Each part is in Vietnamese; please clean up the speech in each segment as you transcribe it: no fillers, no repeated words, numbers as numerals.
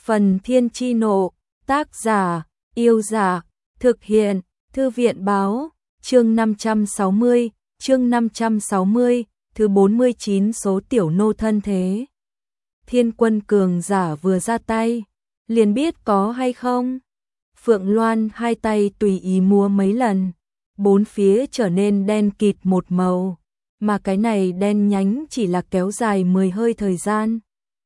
Phần Thiên Chi Nộ, tác giả, Yêu Giả, thực hiện, Thư viện Báo, chương 560, thứ 49 số tiểu nô thân thế. Thiên quân cường giả vừa ra tay, liền biết có hay không. Phượng Loan hai tay tùy ý múa mấy lần, bốn phía trở nên đen kịt một màu, mà cái này đen nhánh chỉ là kéo dài 10 hơi thời gian.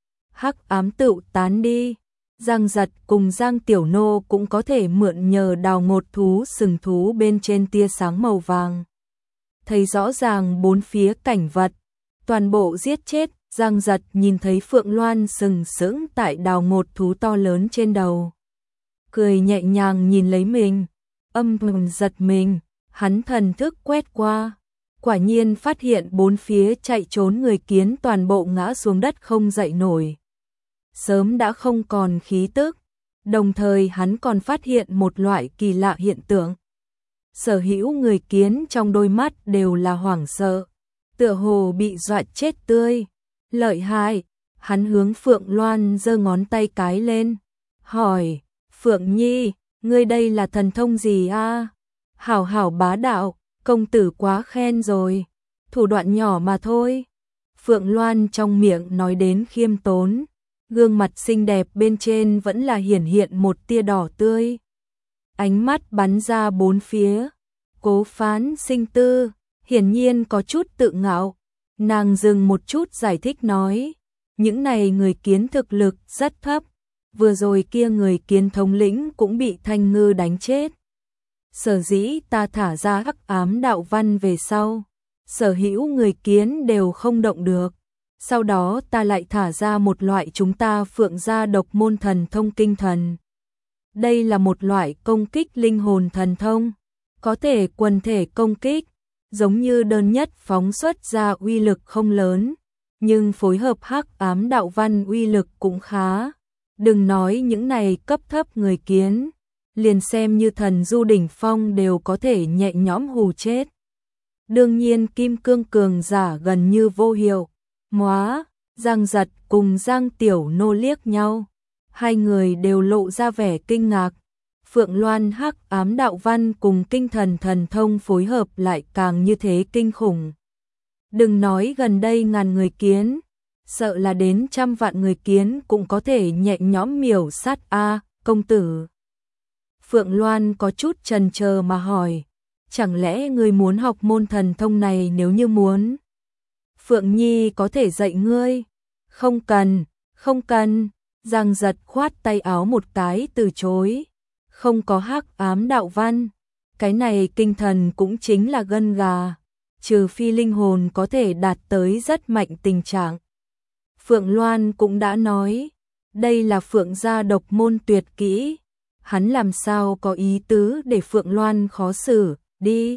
Hắc ám tựu tán đi. Giang Giật cùng Giang Tiểu Nô cũng có thể mượn nhờ đào ngột thú sừng thú bên trên tia sáng màu vàng. Thấy rõ ràng bốn phía cảnh vật, toàn bộ giết chết. Giang Giật nhìn thấy Phượng Loan sừng sững tại đào ngột thú to lớn trên đầu. Cười nhẹ nhàng nhìn lấy mình, âm thầm giật mình, hắn thần thức quét qua. Quả nhiên phát hiện bốn phía chạy trốn người kiến toàn bộ ngã xuống đất không dậy nổi. Sớm đã không còn khí tức, đồng thời hắn còn phát hiện một loại kỳ lạ hiện tượng. Sở hữu người kiến trong đôi mắt đều là hoảng sợ, tựa hồ bị dọa chết tươi. Lợi hại, hắn hướng Phượng Loan giơ ngón tay cái lên, hỏi, Phượng Nhi, ngươi đây là thần thông gì a? Hảo hảo bá đạo, công tử quá khen rồi, thủ đoạn nhỏ mà thôi. Phượng Loan trong miệng nói đến khiêm tốn, gương mặt xinh đẹp bên trên vẫn là hiển hiện một tia đỏ tươi. Ánh mắt bắn ra bốn phía, Cố Phán Sinh Tư, hiển nhiên có chút tự ngạo. Nàng dừng một chút giải thích nói, những này người kiến thực lực rất thấp, vừa rồi kia người kiến thống lĩnh cũng bị Thanh Ngư đánh chết. Sở dĩ ta thả ra hắc ám đạo văn về sau, sở hữu người kiến đều không động được. Sau đó ta lại thả ra một loại chúng ta Phượng gia độc môn thần thông kinh thần. Đây là một loại công kích linh hồn thần thông, có thể quần thể công kích, giống như đơn nhất phóng xuất ra uy lực không lớn, nhưng phối hợp hắc ám đạo văn uy lực cũng khá. Đừng nói những này cấp thấp người kiến, liền xem như thần du đỉnh phong đều có thể nhẹ nhõm hù chết. Đương nhiên kim cương cường giả gần như vô hiệu. Móa, Giang Giật cùng Giang Tiểu Nô liếc nhau, hai người đều lộ ra vẻ kinh ngạc. Phượng Loan hắc ám đạo văn cùng kinh thần thần thông phối hợp lại càng như thế kinh khủng. Đừng nói gần đây ngàn người kiến, sợ là đến trăm vạn người kiến cũng có thể nhẹ nhõm miểu sát a, công tử. Phượng Loan có chút chần chờ mà hỏi, chẳng lẽ ngươi muốn học môn thần thông này? Nếu như muốn, Phượng Nhi có thể dạy ngươi. Không cần, không cần. Giang Giật khoát tay áo một cái từ chối. Không có hắc ám đạo văn, cái này kinh thần cũng chính là gân gà, trừ phi linh hồn có thể đạt tới rất mạnh tình trạng. Phượng Loan cũng đã nói, đây là Phượng gia độc môn tuyệt kỹ, hắn làm sao có ý tứ để Phượng Loan khó xử, đi.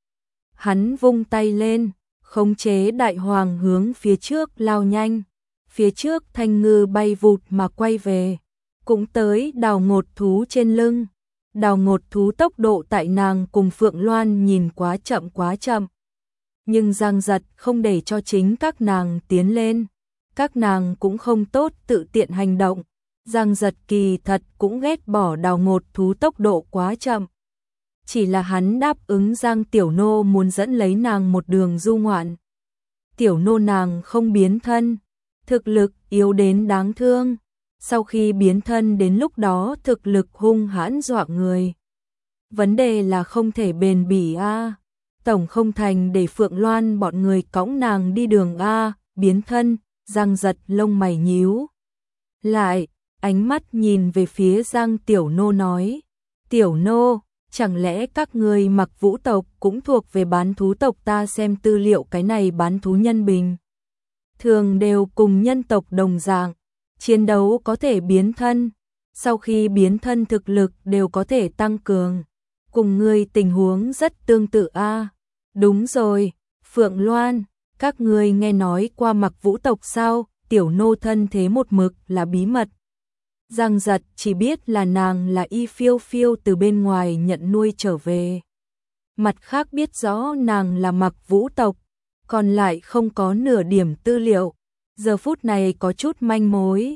Hắn vung tay lên, khống chế đại hoàng hướng phía trước lao nhanh, phía trước Thanh Ngư bay vụt mà quay về, cũng tới đào ngột thú trên lưng. Đào ngột thú tốc độ tại nàng cùng Phượng Loan nhìn quá chậm quá chậm. Nhưng Giang Giật không để cho chính các nàng tiến lên, các nàng cũng không tốt tự tiện hành động. Giang Giật kỳ thật cũng ghét bỏ đào ngột thú tốc độ quá chậm. Chỉ là hắn đáp ứng Giang Tiểu Nô muốn dẫn lấy nàng một đường du ngoạn. Tiểu Nô nàng không biến thân, thực lực yếu đến đáng thương. Sau khi biến thân đến lúc đó thực lực hung hãn dọa người. Vấn đề là không thể bền bỉ a. Tổng không thành để Phượng Loan bọn người cõng nàng đi đường a. Biến thân, Giang Giật lông mày nhíu lại, ánh mắt nhìn về phía Giang Tiểu Nô nói, Tiểu Nô, chẳng lẽ các người Mặc Vũ tộc cũng thuộc về bán thú tộc? Ta xem tư liệu cái này bán thú nhân bình thường đều cùng nhân tộc đồng dạng, chiến đấu có thể biến thân, sau khi biến thân thực lực đều có thể tăng cường, cùng ngươi tình huống rất tương tự a. Đúng rồi, Phượng Loan, các ngươi nghe nói qua Mặc Vũ tộc sao? Tiểu Nô thân thế một mực là bí mật. Giang Giật chỉ biết là nàng là Y Phiêu Phiêu từ bên ngoài nhận nuôi trở về. Mặt khác biết rõ nàng là Mặc Vũ tộc, còn lại không có nửa điểm tư liệu. Giờ phút này có chút manh mối.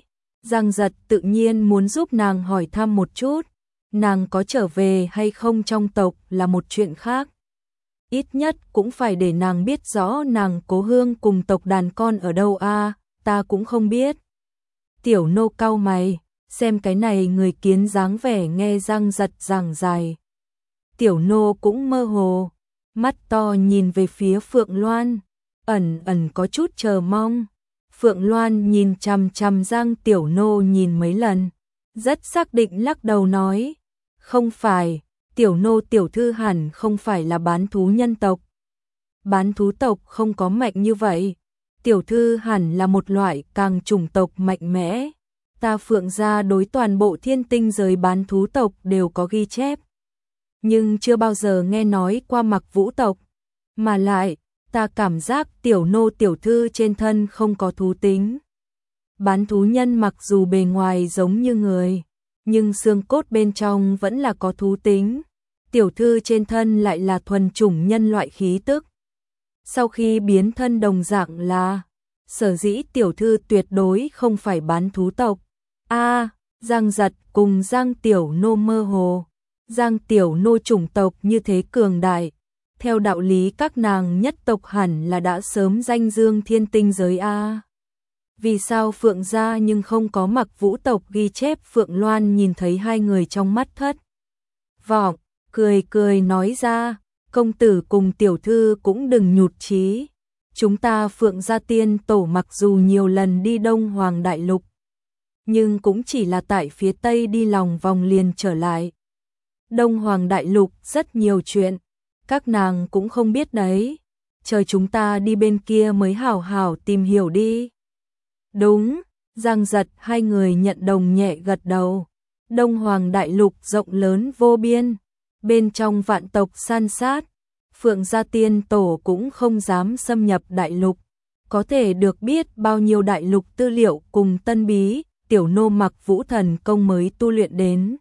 Giang Giật tự nhiên muốn giúp nàng hỏi thăm một chút, nàng có trở về hay không trong tộc là một chuyện khác. Ít nhất cũng phải để nàng biết rõ nàng Cố Hương cùng tộc đàn con ở đâu a, ta cũng không biết. Tiểu nô cau mày, xem cái này người kiến dáng vẻ nghe Giang Giật giảng dài. Tiểu nô cũng mơ hồ, mắt to nhìn về phía Phượng Loan, ẩn ẩn có chút chờ mong. Phượng Loan nhìn chằm chằm Giang tiểu nô nhìn mấy lần, rất xác định lắc đầu nói, không phải, tiểu nô tiểu thư hẳn không phải là bán thú nhân tộc. Bán thú tộc không có mạnh như vậy, tiểu thư hẳn là một loại càng chủng tộc mạnh mẽ. Ta Phượng gia đối toàn bộ thiên tinh giới bán thú tộc đều có ghi chép, nhưng chưa bao giờ nghe nói qua Mặc Vũ tộc, mà lại ta cảm giác tiểu nô tiểu thư trên thân không có thú tính. Bán thú nhân mặc dù bề ngoài giống như người, nhưng xương cốt bên trong vẫn là có thú tính. Tiểu thư trên thân lại là thuần chủng nhân loại khí tức. Sau khi biến thân đồng dạng là, sở dĩ tiểu thư tuyệt đối không phải bán thú tộc. Giang Giật cùng Giang tiểu nô mơ hồ. Giang tiểu nô chủng tộc như thế cường đại, theo đạo lý các nàng nhất tộc hẳn là đã sớm danh dương thiên tinh giới a. Vì sao Phượng gia nhưng không có Mặc Vũ tộc ghi chép? Phượng Loan nhìn thấy hai người trong mắt thất vọng, cười cười nói ra, công tử cùng tiểu thư cũng đừng nhụt chí. Chúng ta Phượng gia tiên tổ mặc dù nhiều lần đi Đông Hoàng Đại Lục, nhưng cũng chỉ là tại phía Tây đi lòng vòng liền trở lại. Đông Hoàng Đại Lục rất nhiều chuyện, các nàng cũng không biết đấy. Chờ chúng ta đi bên kia mới hảo hảo tìm hiểu đi. Đúng, Giang Giật hai người nhận đồng nhẹ gật đầu. Đông Hoàng Đại Lục rộng lớn vô biên, bên trong vạn tộc san sát. Phượng gia tiên tổ cũng không dám xâm nhập đại lục, có thể được biết bao nhiêu đại lục tư liệu cùng tân bí, tiểu nô Mặc Vũ thần công mới tu luyện đến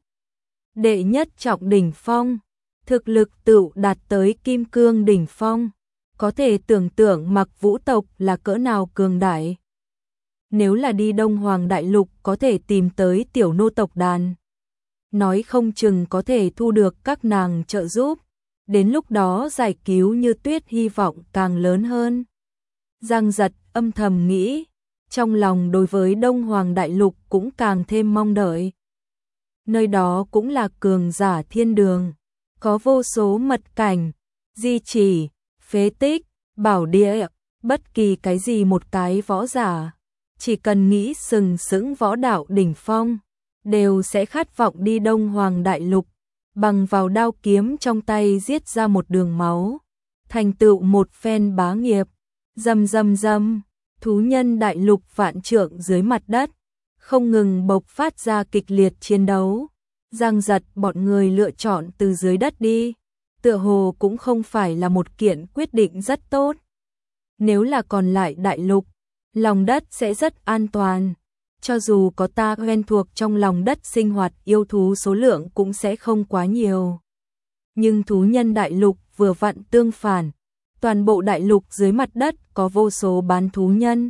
đệ nhất trọng đỉnh phong, thực lực tựu đạt tới kim cương đỉnh phong, có thể tưởng tượng Mặc Vũ tộc là cỡ nào cường đại. Nếu là đi Đông Hoàng Đại Lục có thể tìm tới tiểu nô tộc đàn, nói không chừng có thể thu được các nàng trợ giúp, đến lúc đó giải cứu Như Tuyết hy vọng càng lớn hơn. Giang Giật âm thầm nghĩ, trong lòng đối với Đông Hoàng Đại Lục cũng càng thêm mong đợi. Nơi đó cũng là cường giả thiên đường, có vô số mật cảnh, di chỉ, phế tích, bảo địa, bất kỳ cái gì một cái võ giả, chỉ cần nghĩ sừng sững võ đạo đỉnh phong, đều sẽ khát vọng đi Đông Hoàng Đại Lục, bằng vào đao kiếm trong tay giết ra một đường máu, thành tựu một phen bá nghiệp. Rầm rầm rầm, thú nhân đại lục vạn trượng dưới mặt đất, không ngừng bộc phát ra kịch liệt chiến đấu. Giang Giật bọn người lựa chọn từ dưới đất đi, tựa hồ cũng không phải là một kiện quyết định rất tốt. Nếu là còn lại đại lục, lòng đất sẽ rất an toàn. Cho dù có ta quen thuộc trong lòng đất sinh hoạt yêu thú số lượng cũng sẽ không quá nhiều. Nhưng thú nhân đại lục vừa vặn tương phản. Toàn bộ đại lục dưới mặt đất có vô số bán thú nhân.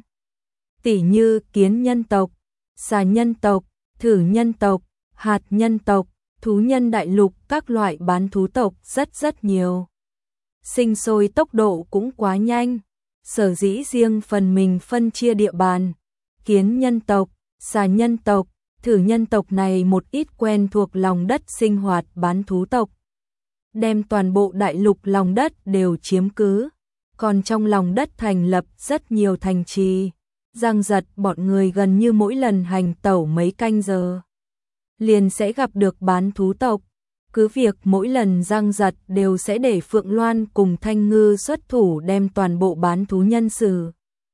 Tỉ như kiến nhân tộc, xà nhân tộc, thử nhân tộc, hạt nhân tộc, thú nhân đại lục các loại bán thú tộc rất nhiều. Sinh sôi tốc độ cũng quá nhanh, sở dĩ riêng phần mình phân chia địa bàn. Kiến nhân tộc, xà nhân tộc, thử nhân tộc này một ít quen thuộc lòng đất sinh hoạt bán thú tộc, đem toàn bộ đại lục lòng đất đều chiếm cứ, còn trong lòng đất thành lập rất nhiều thành trì. Giang Giật bọn người gần như mỗi lần hành tẩu mấy canh giờ liền sẽ gặp được bán thú tộc, cứ việc mỗi lần Giang Giật đều sẽ để Phượng Loan cùng Thanh Ngư xuất thủ đem toàn bộ bán thú nhân xử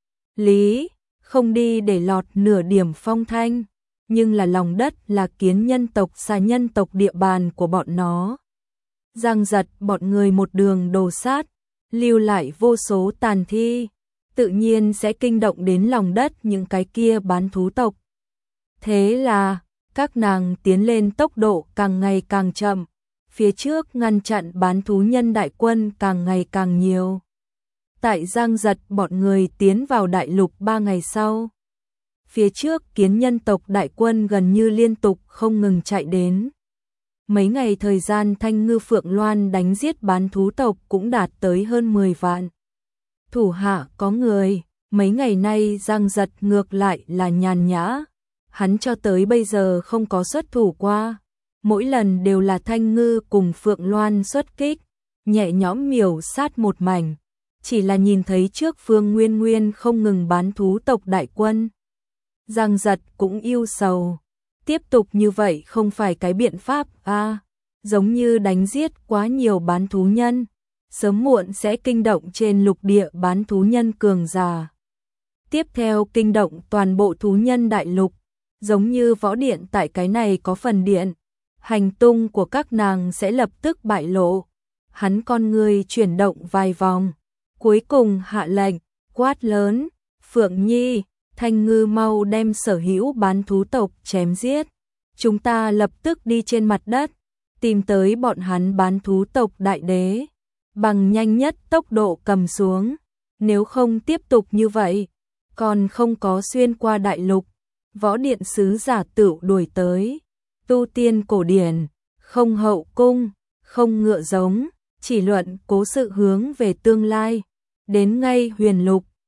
lý, không đi để lọt nửa điểm phong thanh, nhưng là lòng đất là kiến nhân tộc xà nhân tộc địa bàn của bọn nó. Giang Giật bọn người một đường đồ sát, lưu lại vô số tàn thi, tự nhiên sẽ kinh động đến lòng đất những cái kia bán thú tộc. Thế là, các nàng tiến lên tốc độ càng ngày càng chậm, phía trước ngăn chặn bán thú nhân đại quân càng ngày càng nhiều. Tại Giang Giật bọn người tiến vào đại lục 3 ngày sau, phía trước kiến nhân tộc đại quân gần như liên tục không ngừng chạy đến. Mấy ngày thời gian Thanh Ngư Phượng Loan đánh giết bán thú tộc cũng đạt tới hơn 10 vạn. Thủ hạ có người, mấy ngày nay Giang Giật ngược lại là nhàn nhã. Hắn cho tới bây giờ không có xuất thủ qua. Mỗi lần đều là Thanh Ngư cùng Phượng Loan xuất kích, nhẹ nhõm miểu sát một mảnh. Chỉ là nhìn thấy trước Phương Nguyên Nguyên không ngừng bán thú tộc đại quân. Giang Giật cũng yêu sầu. Tiếp tục như vậy không phải cái biện pháp giống như đánh giết quá nhiều bán thú nhân, sớm muộn sẽ kinh động trên lục địa bán thú nhân cường giả. Tiếp theo kinh động toàn bộ thú nhân đại lục, giống như võ điện tại cái này có phần điện, hành tung của các nàng sẽ lập tức bại lộ. Hắn con người chuyển động vài vòng, cuối cùng hạ lệnh, quát lớn, Phượng Nhi, Thanh Ngư mau đem sở hữu bán thú tộc chém giết. Chúng ta lập tức đi trên mặt đất, tìm tới bọn hắn bán thú tộc đại đế, bằng nhanh nhất tốc độ cầm xuống. Nếu không tiếp tục như vậy, còn không có xuyên qua đại lục, võ điện sứ giả tựu đuổi tới. Tu tiên cổ điển, không hậu cung, không ngựa giống, chỉ luận cố sự hướng về tương lai. Đến ngay huyền lục,